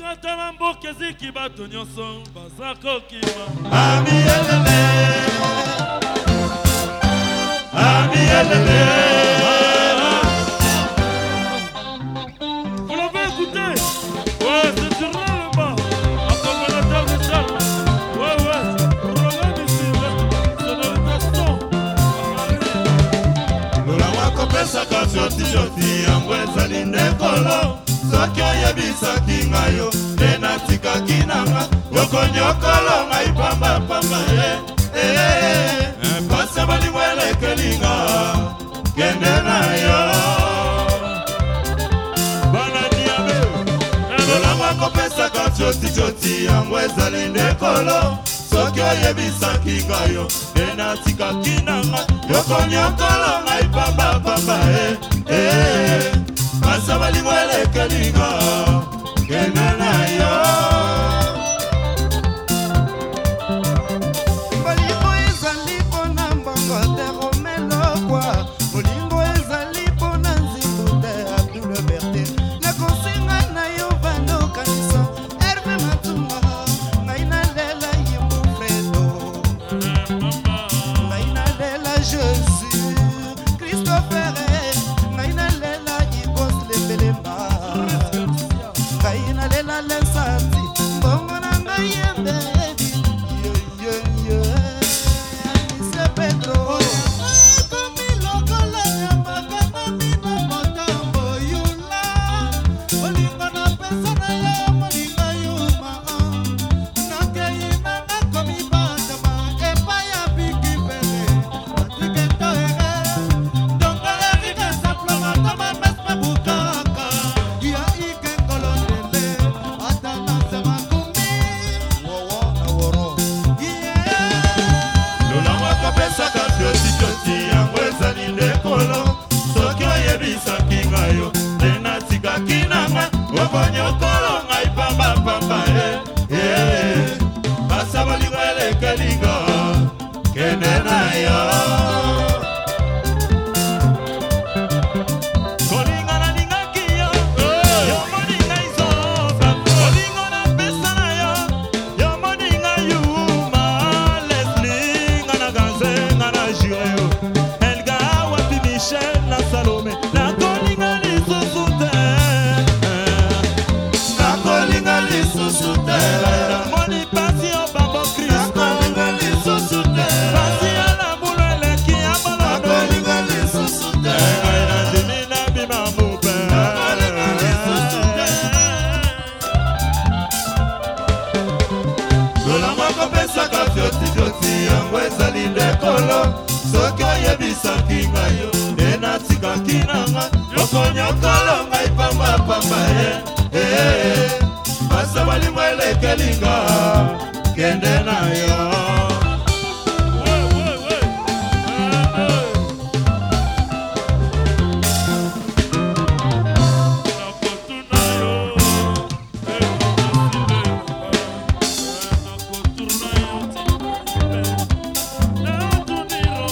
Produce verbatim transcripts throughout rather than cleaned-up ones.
Katana mboke ziki bato nyonso bazako kima. Ami elele, ami elele. Vous l'avez écouté? Ouais, c'est sur là le bas. Accompagnateur de Charles. Ouais, ouais. Roland ici, sonorisation. Lola wako pesa kasioti joti yangu ezali ndekolo. Soki oyebisaki ngayo tenatika kinanga yokonyokolo ngai pamba pamba eh eh pasa bali mwele kelinga kende na yo bana diabe lola wako pesa kasioti joti yangu ezali ndekolo. Soki oyebisaki ngayo tenatika kinanga yokonyokolo ngai pamba pamba eh eh pasa bali mwele kelinga kende na yo. Bolingo ezali pona mbongo te romelo kwa. Bolingo ezali pona nzimbu te Abdul Berte. Nakosinga na yo vando kanisa Herve Matunga. Ngai nalela yimbu Fredo. Ngai nalela Jésus Christopher. Ngai nalela Igos Lebelemba. Ngai nalela Lensati mbongo na ngai yende. Soki oyebisaki ngayo tenatika kinanga yokonyokolo ngai pamba pamba eh eh pasa bali mwele kelinga kende na yo.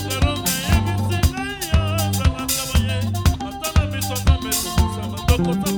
Don't